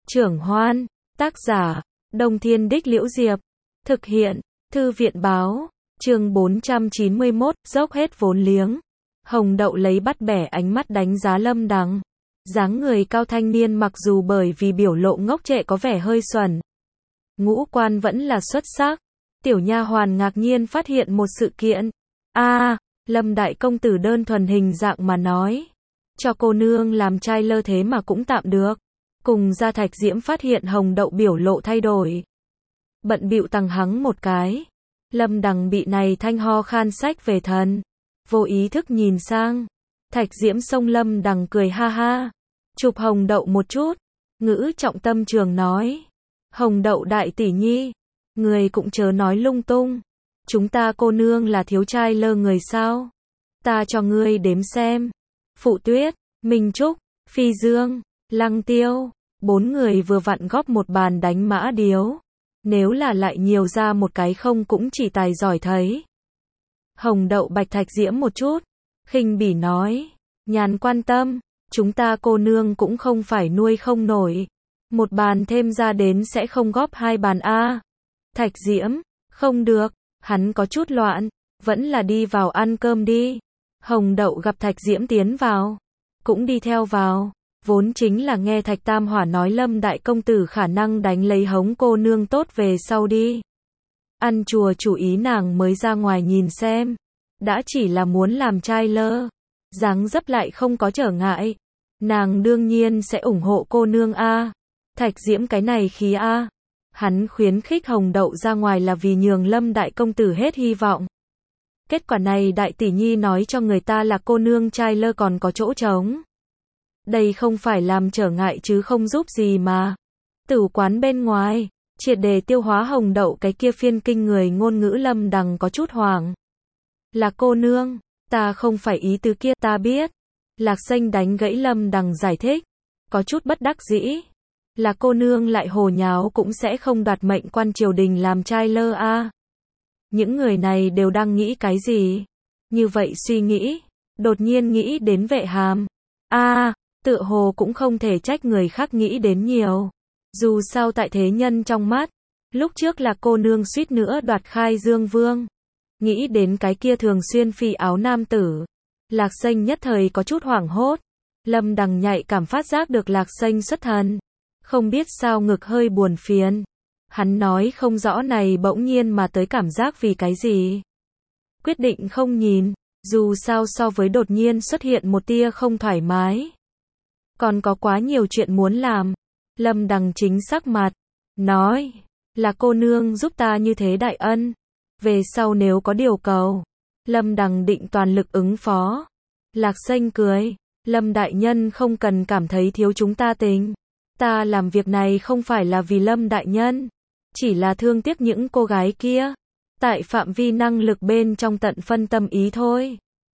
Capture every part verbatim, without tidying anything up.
Trưởng Hoan, tác giả, Đông Thiên Đích Liễu Diệp, thực hiện, Thư viện báo, chương bốn trăm chín mươi mốt, dốc hết vốn liếng. Hồng Đậu lấy bắt bẻ ánh mắt đánh giá Lâm Đằng. Dáng người cao thanh niên mặc dù bởi vì biểu lộ ngốc trệ có vẻ hơi xuẩn, ngũ quan vẫn là xuất sắc. Tiểu nha hoàn ngạc nhiên phát hiện một sự kiện. A, à, Lâm đại công tử đơn thuần hình dạng mà nói, cho cô nương làm trai lơ thế mà cũng tạm được. Cùng Gia Thạch Diễm phát hiện Hồng Đậu biểu lộ thay đổi, bận bịu tăng hắng một cái. Lâm Đằng bị này thanh ho khan sách về thần, vô ý thức nhìn sang. Thạch Diễm xông Lâm Đằng cười ha ha, chụp Hồng Đậu một chút, ngữ trọng tâm trường nói: Hồng Đậu đại tỷ nhi, người cũng chớ nói lung tung. Chúng ta cô nương là thiếu trai lơ người sao? Ta cho ngươi đếm xem. Phụ Tuyết, Minh Trúc, Phi Dương, Lăng Tiêu, bốn người vừa vặn góp một bàn đánh mã điếu. Nếu là lại nhiều ra một cái không cũng chỉ tài giỏi thấy. Hồng Đậu bạch Thạch Diễm một chút, khinh bỉ nói: Nhàn quan tâm, chúng ta cô nương cũng không phải nuôi không nổi. Một bàn thêm ra đến sẽ không góp hai bàn a. Thạch Diễm, không được, hắn có chút loạn, vẫn là đi vào ăn cơm đi. Hồng Đậu gặp Thạch Diễm tiến vào, cũng đi theo vào. Vốn chính là nghe Thạch Tam Hỏa nói Lâm đại công tử khả năng đánh lấy hống cô nương tốt về sau đi. Ăn chùa chủ ý nàng mới ra ngoài nhìn xem. Đã chỉ là muốn làm trai lơ, dáng dấp lại không có trở ngại. Nàng đương nhiên sẽ ủng hộ cô nương a. Thạch Diễm cái này khí a. Hắn khuyến khích Hồng Đậu ra ngoài là vì nhường Lâm đại công tử hết hy vọng. Kết quả này đại tỷ nhi nói cho người ta là cô nương trai lơ còn có chỗ trống. Đây không phải làm trở ngại chứ không giúp gì mà. Tử quán bên ngoài, triệt đề tiêu hóa Hồng Đậu cái kia phiên kinh người ngôn ngữ. Lâm Đằng có chút hoảng. Là cô nương, ta không phải ý tứ kia, ta biết. Lạc Xanh đánh gãy Lâm Đằng giải thích, có chút bất đắc dĩ. Là cô nương lại hồ nháo cũng sẽ không đoạt mệnh quan triều đình làm trai lơ a. À. Những người này đều đang nghĩ cái gì? Như vậy suy nghĩ, đột nhiên nghĩ đến Vệ Hàm. A, à, tựa hồ cũng không thể trách người khác nghĩ đến nhiều. Dù sao tại thế nhân trong mắt, lúc trước là cô nương suýt nữa đoạt khai Dương Vương. Nghĩ đến cái kia thường xuyên phi áo nam tử, Lạc Xanh nhất thời có chút hoảng hốt. Lâm Đằng nhạy cảm phát giác được Lạc Xanh xuất thần, không biết sao ngực hơi buồn phiền. Hắn nói không rõ này bỗng nhiên mà tới cảm giác vì cái gì. Quyết định không nhìn, dù sao so với đột nhiên xuất hiện một tia không thoải mái, còn có quá nhiều chuyện muốn làm. Lâm Đằng chính sắc mặt, nói, là cô nương giúp ta như thế đại ân. Về sau nếu có điều cầu, Lâm Đằng định toàn lực ứng phó. Lạc Xanh cười, Lâm đại nhân không cần cảm thấy thiếu chúng ta tình. Ta làm việc này không phải là vì Lâm đại nhân, chỉ là thương tiếc những cô gái kia. Tại phạm vi năng lực bên trong tận phân tâm ý thôi.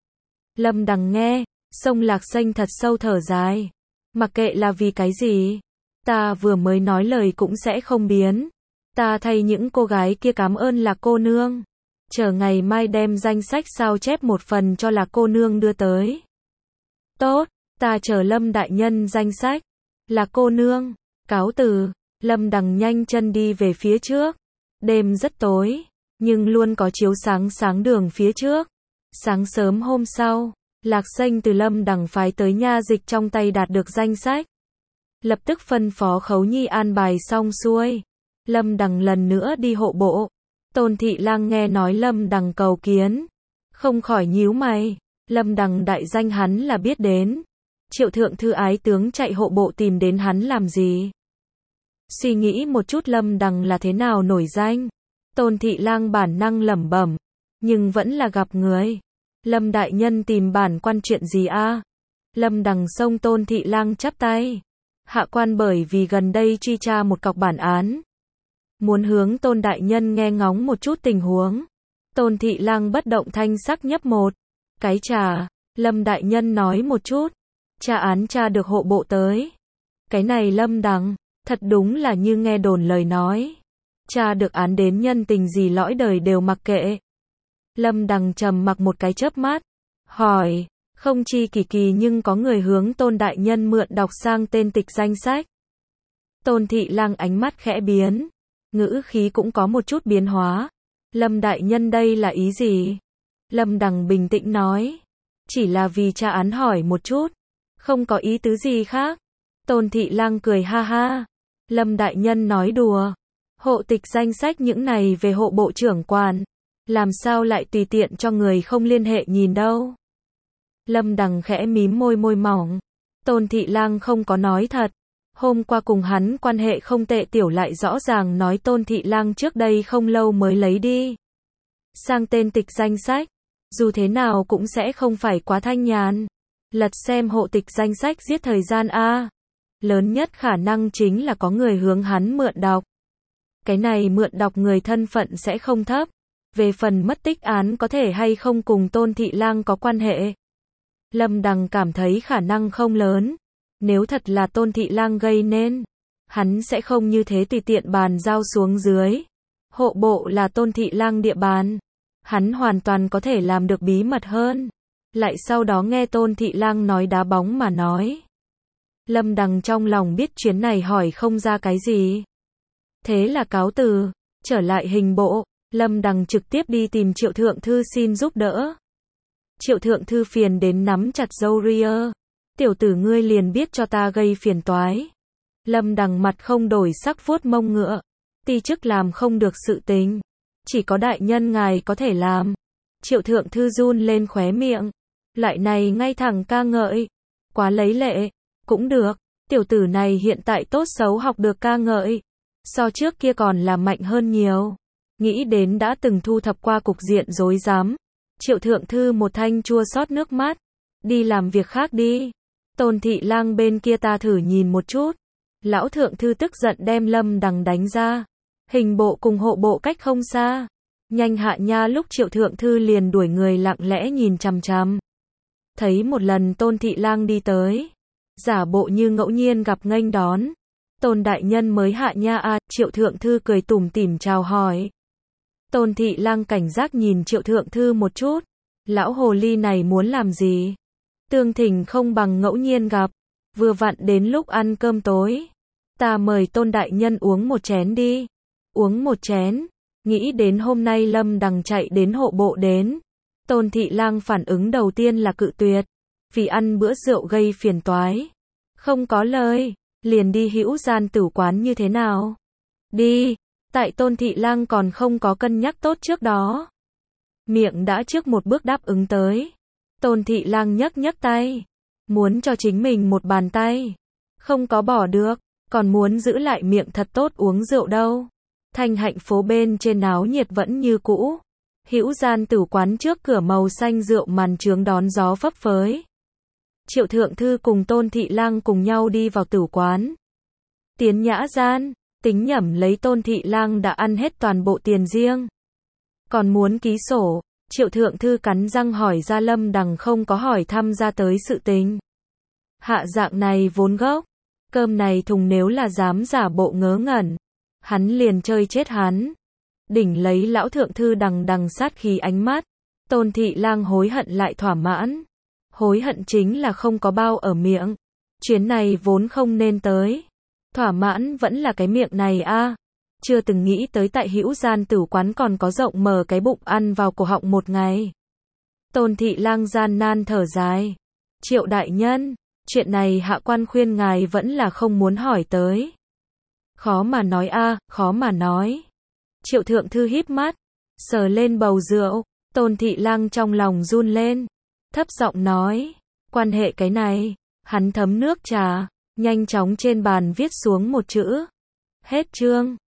Lâm Đằng nghe, sông Lạc Xanh thật sâu thở dài. Mặc kệ là vì cái gì, ta vừa mới nói lời cũng sẽ không biến. Ta thay những cô gái kia cảm ơn là cô nương. Chờ ngày mai đem danh sách sao chép một phần cho là cô nương đưa tới. Tốt, ta chờ Lâm đại nhân danh sách. Là cô nương, cáo từ. Lâm Đằng nhanh chân đi về phía trước. Đêm rất tối, nhưng luôn có chiếu sáng sáng đường phía trước. Sáng sớm hôm sau, Lạc Xanh từ Lâm Đằng phái tới nha dịch trong tay đạt được danh sách. Lập tức phân phó Khấu Nhi an bài xong xuôi. Lâm Đằng lần nữa đi hộ bộ. Tôn Thị Lang nghe nói Lâm Đằng cầu kiến, không khỏi nhíu mày. Lâm Đằng đại danh hắn là biết đến. Triệu thượng thư ái tướng chạy hộ bộ tìm đến hắn làm gì? Suy nghĩ một chút Lâm Đằng là thế nào nổi danh. Tôn Thị Lang bản năng lẩm bẩm, nhưng vẫn là gặp người. Lâm đại nhân tìm bản quan chuyện gì a? À? Lâm Đằng xông Tôn Thị Lang chắp tay. Hạ quan bởi vì gần đây truy tra một cọc bản án, muốn hướng Tôn đại nhân nghe ngóng một chút tình huống. Tôn Thị Lang bất động thanh sắc nhấp một cái trà. Lâm đại nhân nói một chút. Tra án tra được hộ bộ tới. Cái này Lâm Đằng, thật đúng là như nghe đồn lời nói. Tra được án đến nhân tình gì lõi đời đều mặc kệ. Lâm Đằng trầm mặc một cái chớp mắt, hỏi, không chi kỳ kỳ nhưng có người hướng Tôn đại nhân mượn đọc sang tên tịch danh sách. Tôn Thị Lang ánh mắt khẽ biến, ngữ khí cũng có một chút biến hóa. Lâm đại nhân đây là ý gì? Lâm Đằng bình tĩnh nói, chỉ là vì tra án hỏi một chút, không có ý tứ gì khác. Tôn Thị Lang cười ha ha, Lâm đại nhân nói đùa, hộ tịch danh sách những này về hộ bộ trưởng quản, làm sao lại tùy tiện cho người không liên hệ nhìn đâu. Lâm Đằng khẽ mím môi môi mỏng, Tôn Thị Lang không có nói thật. Hôm qua cùng hắn quan hệ không tệ tiểu lại rõ ràng nói Tôn Thị Lang trước đây không lâu mới lấy đi sang tên tịch danh sách, dù thế nào cũng sẽ không phải quá thanh nhàn. Lật xem hộ tịch danh sách giết thời gian a, lớn nhất khả năng chính là có người hướng hắn mượn đọc. Cái này mượn đọc người thân phận sẽ không thấp. Về phần mất tích án có thể hay không cùng Tôn Thị Lang có quan hệ, Lâm Đằng cảm thấy khả năng không lớn. Nếu thật là Tôn Thị Lang gây nên, hắn sẽ không như thế tùy tiện bàn giao xuống dưới. Hộ bộ là Tôn Thị Lang địa bàn, hắn hoàn toàn có thể làm được bí mật hơn. Lại sau đó nghe Tôn Thị Lang nói đá bóng mà nói. Lâm Đằng trong lòng biết chuyến này hỏi không ra cái gì. Thế là cáo từ, trở lại hình bộ, Lâm Đằng trực tiếp đi tìm Triệu Thượng Thư xin giúp đỡ. Triệu Thượng Thư phiền đến nắm chặt râu ria. Tiểu tử ngươi liền biết cho ta gây phiền toái. Lâm Đằng mặt không đổi sắc vuốt mông ngựa. Ti chức làm không được sự tình, chỉ có đại nhân ngài có thể làm. Triệu Thượng Thư run lên khóe miệng. Lại này ngay thẳng ca ngợi. Quá lấy lệ. Cũng được. Tiểu tử này hiện tại tốt xấu học được ca ngợi. So trước kia còn là mạnh hơn nhiều. Nghĩ đến đã từng thu thập qua cục diện rối rắm. Triệu Thượng Thư một thanh chua xót nước mắt. Đi làm việc khác đi. Tôn Thị Lang bên kia ta thử nhìn một chút. Lão Thượng Thư tức giận đem Lâm Đằng đánh ra. Hình bộ cùng hộ bộ cách không xa. Nhanh hạ nha lúc Triệu Thượng Thư liền đuổi người lặng lẽ nhìn chằm chằm. Thấy một lần Tôn Thị Lang đi tới. Giả bộ như ngẫu nhiên gặp nghênh đón. Tôn đại nhân mới hạ nha à, Triệu Thượng Thư cười tủm tỉm chào hỏi. Tôn Thị Lang cảnh giác nhìn Triệu Thượng Thư một chút. Lão hồ ly này muốn làm gì? Tương thỉnh không bằng ngẫu nhiên gặp. Vừa vặn đến lúc ăn cơm tối. Ta mời Tôn đại nhân uống một chén đi. Uống một chén. Nghĩ đến hôm nay Lâm Đằng chạy đến hộ bộ đến. Tôn Thị Lang phản ứng đầu tiên là cự tuyệt. Vì ăn bữa rượu gây phiền toái. Không có lời. Liền đi hữu gian tử quán như thế nào? Đi. Tại Tôn Thị Lang còn không có cân nhắc tốt trước đó. Miệng đã trước một bước đáp ứng tới. Tôn Thị Lang nhấc nhấc tay. Muốn cho chính mình một bàn tay. Không có bỏ được. Còn muốn giữ lại miệng thật tốt uống rượu đâu. Thanh Hạnh phố bên trên náo nhiệt vẫn như cũ. Hữu gian tử quán trước cửa màu xanh rượu màn trướng đón gió phấp phới. Triệu Thượng Thư cùng Tôn Thị Lang cùng nhau đi vào tử quán. Tiến nhã gian, tính nhẩm lấy Tôn Thị Lang đã ăn hết toàn bộ tiền riêng. Còn muốn ký sổ, Triệu Thượng Thư cắn răng hỏi ra Lâm Đằng không có hỏi thăm ra tới sự tình. Hạ dạng này vốn gốc, cơm này thùng nếu là dám giả bộ ngớ ngẩn, hắn liền chơi chết hắn. Đỉnh lấy Lão Thượng Thư đằng đằng sát khí ánh mắt, Tôn Thị Lang hối hận lại thỏa mãn. Hối hận chính là không có bao ở miệng. Chuyến này vốn không nên tới. Thỏa mãn vẫn là cái miệng này a. À. Chưa từng nghĩ tới tại hữu gian tử quán còn có rộng mở cái bụng ăn vào cổ họng một ngày. Tôn Thị Lang gian nan thở dài. Triệu đại nhân, chuyện này hạ quan khuyên ngài vẫn là không muốn hỏi tới. Khó mà nói a, à, khó mà nói. Triệu Thượng Thư híp mắt, sờ lên bầu rượu. Tôn Thị Lang trong lòng run lên. Thấp giọng nói, quan hệ cái này. Hắn thấm nước trà, nhanh chóng trên bàn viết xuống một chữ. Hết chương.